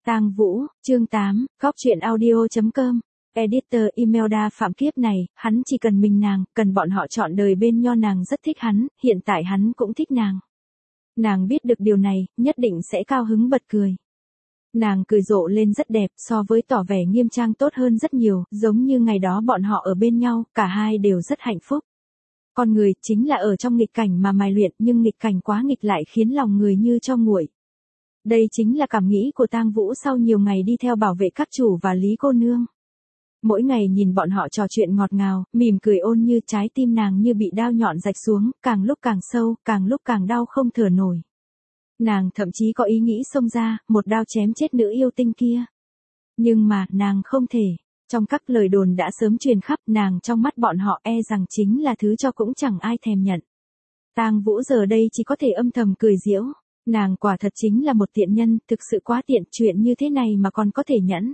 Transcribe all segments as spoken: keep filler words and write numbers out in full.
Tang Vũ, chương tám, góc truyện audio chấm com. Editor Imelda Phạm kiếp này, hắn chỉ cần mình nàng, cần bọn họ trọn đời bên nho nàng rất thích hắn, hiện tại hắn cũng thích nàng. Nàng biết được điều này, nhất định sẽ cao hứng bật cười. Nàng cười rộ lên rất đẹp, so với tỏ vẻ nghiêm trang tốt hơn rất nhiều, giống như ngày đó bọn họ ở bên nhau, cả hai đều rất hạnh phúc. Con người chính là ở trong nghịch cảnh mà mài luyện, nhưng nghịch cảnh quá nghịch lại khiến lòng người như cho nguội. Đây chính là cảm nghĩ của Tang Vũ sau nhiều ngày đi theo bảo vệ các chủ và Lý cô nương. Mỗi ngày nhìn bọn họ trò chuyện ngọt ngào, mỉm cười ôn như, trái tim nàng như bị đao nhọn rạch xuống, càng lúc càng sâu, càng lúc càng đau không thở nổi. Nàng thậm chí có ý nghĩ xông ra, một đao chém chết nữ yêu tinh kia. Nhưng mà, nàng không thể. Trong các lời đồn đã sớm truyền khắp, nàng trong mắt bọn họ e rằng chính là thứ cho cũng chẳng ai thèm nhận. Tang Vũ giờ đây chỉ có thể âm thầm cười giễu. Nàng quả thật chính là một tiện nhân, thực sự quá tiện, chuyện như thế này mà còn có thể nhẫn.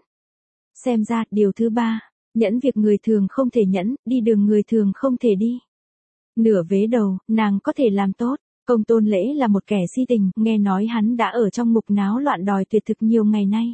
Xem ra, điều thứ ba, nhẫn việc người thường không thể nhẫn, đi đường người thường không thể đi. Nửa vế đầu, nàng có thể làm tốt. Công Tôn Lễ là một kẻ si tình, nghe nói hắn đã ở trong ngục náo loạn đòi tuyệt thực nhiều ngày nay.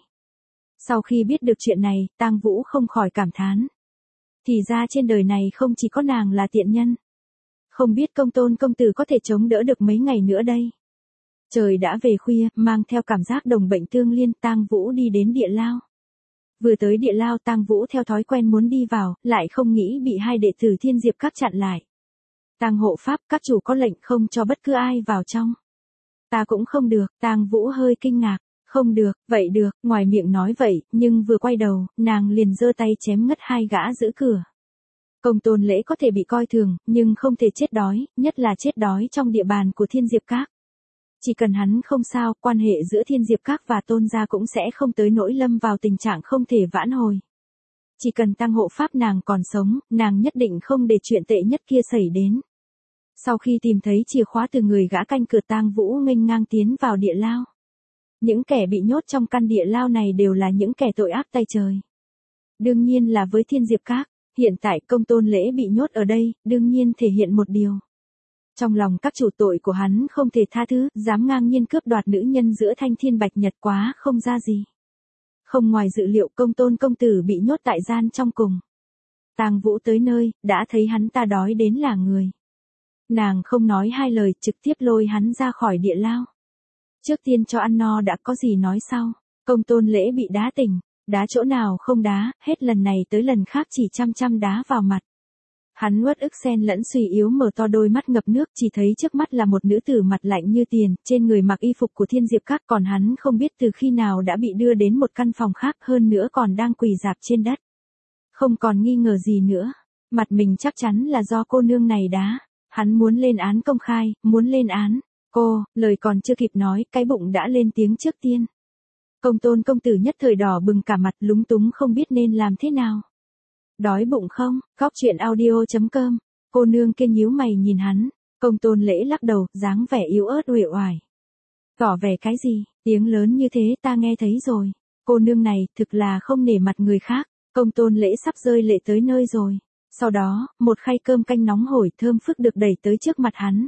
Sau khi biết được chuyện này, Tang Vũ không khỏi cảm thán. Thì ra trên đời này không chỉ có nàng là tiện nhân. Không biết Công Tôn công tử có thể chống đỡ được mấy ngày nữa đây. Trời đã về khuya, mang theo cảm giác đồng bệnh tương liên, Tang Vũ đi đến địa lao. Vừa tới địa lao, Tang Vũ theo thói quen muốn đi vào, lại không nghĩ bị hai đệ tử Thiên Diệp Các chặn lại. Tang hộ pháp, các chủ có lệnh không cho bất cứ ai vào trong. Ta cũng không được, Tang Vũ hơi kinh ngạc. Không được, vậy được, ngoài miệng nói vậy, nhưng vừa quay đầu, nàng liền giơ tay chém ngất hai gã giữ cửa. Công Tôn Lễ có thể bị coi thường, nhưng không thể chết đói, nhất là chết đói trong địa bàn của Thiên Diệp Các. Chỉ cần hắn không sao, quan hệ giữa Thiên Diệp Các và Tôn gia cũng sẽ không tới nỗi lâm vào tình trạng không thể vãn hồi. Chỉ cần Tang hộ pháp nàng còn sống, nàng nhất định không để chuyện tệ nhất kia xảy đến. Sau khi tìm thấy chìa khóa từ người gã canh cửa, Tang Vũ nghênh ngang tiến vào địa lao. Những kẻ bị nhốt trong căn địa lao này đều là những kẻ tội ác tay trời. Đương nhiên là với Thiên Diệp Các, hiện tại Công Tôn Lễ bị nhốt ở đây, đương nhiên thể hiện một điều. Trong lòng các chủ tội của hắn không thể tha thứ, dám ngang nhiên cướp đoạt nữ nhân giữa thanh thiên bạch nhật quá không ra gì. Không ngoài dự liệu, Công Tôn công tử bị nhốt tại gian trong cùng. Tang Vũ tới nơi, đã thấy hắn ta đói đến là người. Nàng không nói hai lời, trực tiếp lôi hắn ra khỏi địa lao. Trước tiên cho ăn no đã, có gì nói sau. Công Tôn Lễ bị đá tỉnh, đá chỗ nào không đá, hết lần này tới lần khác chỉ chăm chăm đá vào mặt. Hắn uất ức xen lẫn suy yếu mở to đôi mắt ngập nước, chỉ thấy trước mắt là một nữ tử mặt lạnh như tiền, trên người mặc y phục của Thiên Diệp Các, còn hắn không biết từ khi nào đã bị đưa đến một căn phòng khác, hơn nữa còn đang quỳ rạp trên đất. Không còn nghi ngờ gì nữa, mặt mình chắc chắn là do cô nương này đá. Hắn muốn lên án công khai, muốn lên án. Cô, lời còn chưa kịp nói, cái bụng đã lên tiếng trước tiên. Công Tôn công tử nhất thời đỏ bừng cả mặt, lúng túng không biết nên làm thế nào. Đói bụng không? Góc truyện audio chấm com. Cô nương kia nhíu mày nhìn hắn. Công Tôn Lễ lắc đầu, dáng vẻ yếu ớt uể oải. Tỏ vẻ cái gì? Tiếng lớn như thế ta nghe thấy rồi. Cô nương này thực là không nể mặt người khác. Công Tôn Lễ sắp rơi lệ tới nơi rồi. Sau đó, một khay cơm canh nóng hổi thơm phức được đẩy tới trước mặt hắn.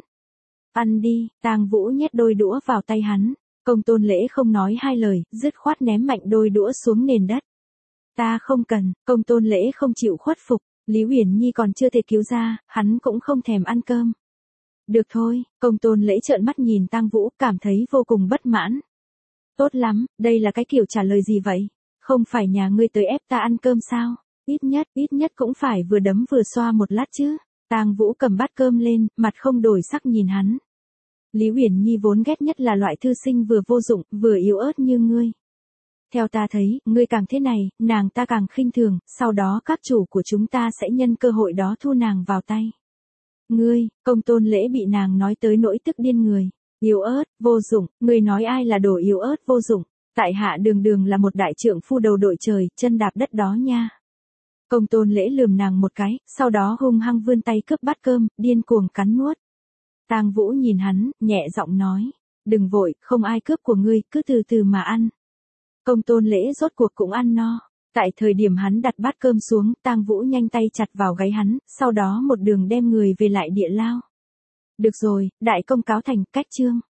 Ăn đi, Tang Vũ nhét đôi đũa vào tay hắn. Công Tôn Lễ không nói hai lời, dứt khoát ném mạnh đôi đũa xuống nền đất. Ta không cần, Công Tôn Lễ không chịu khuất phục, Lý Uyển Nhi còn chưa thể cứu ra, hắn cũng không thèm ăn cơm. Được thôi, Công Tôn Lễ trợn mắt nhìn Tang Vũ, cảm thấy vô cùng bất mãn. Tốt lắm, đây là cái kiểu trả lời gì vậy? Không phải nhà ngươi tới ép ta ăn cơm sao? Ít nhất, ít nhất cũng phải vừa đấm vừa xoa một lát chứ. Tang Vũ cầm bát cơm lên, mặt không đổi sắc nhìn hắn. Lý Uyển Nhi vốn ghét nhất là loại thư sinh vừa vô dụng, vừa yếu ớt như ngươi. Theo ta thấy, ngươi càng thế này, nàng ta càng khinh thường, sau đó các chủ của chúng ta sẽ nhân cơ hội đó thu nàng vào tay. Ngươi, Công Tôn Lễ bị nàng nói tới nỗi tức điên người. Yếu ớt, vô dụng, ngươi nói ai là đồ yếu ớt vô dụng? Tại hạ đường đường là một đại trượng phu đầu đội trời, chân đạp đất đó nha. Công Tôn Lễ lườm nàng một cái, sau đó hung hăng vươn tay cướp bát cơm, điên cuồng cắn nuốt. Tang Vũ nhìn hắn, nhẹ giọng nói, đừng vội, không ai cướp của ngươi, cứ từ từ mà ăn. Công Tôn Lễ rốt cuộc cũng ăn no. Tại thời điểm hắn đặt bát cơm xuống, Tang Vũ nhanh tay chặt vào gáy hắn, sau đó một đường đem người về lại địa lao. Được rồi, đại công cáo thành, cách chương.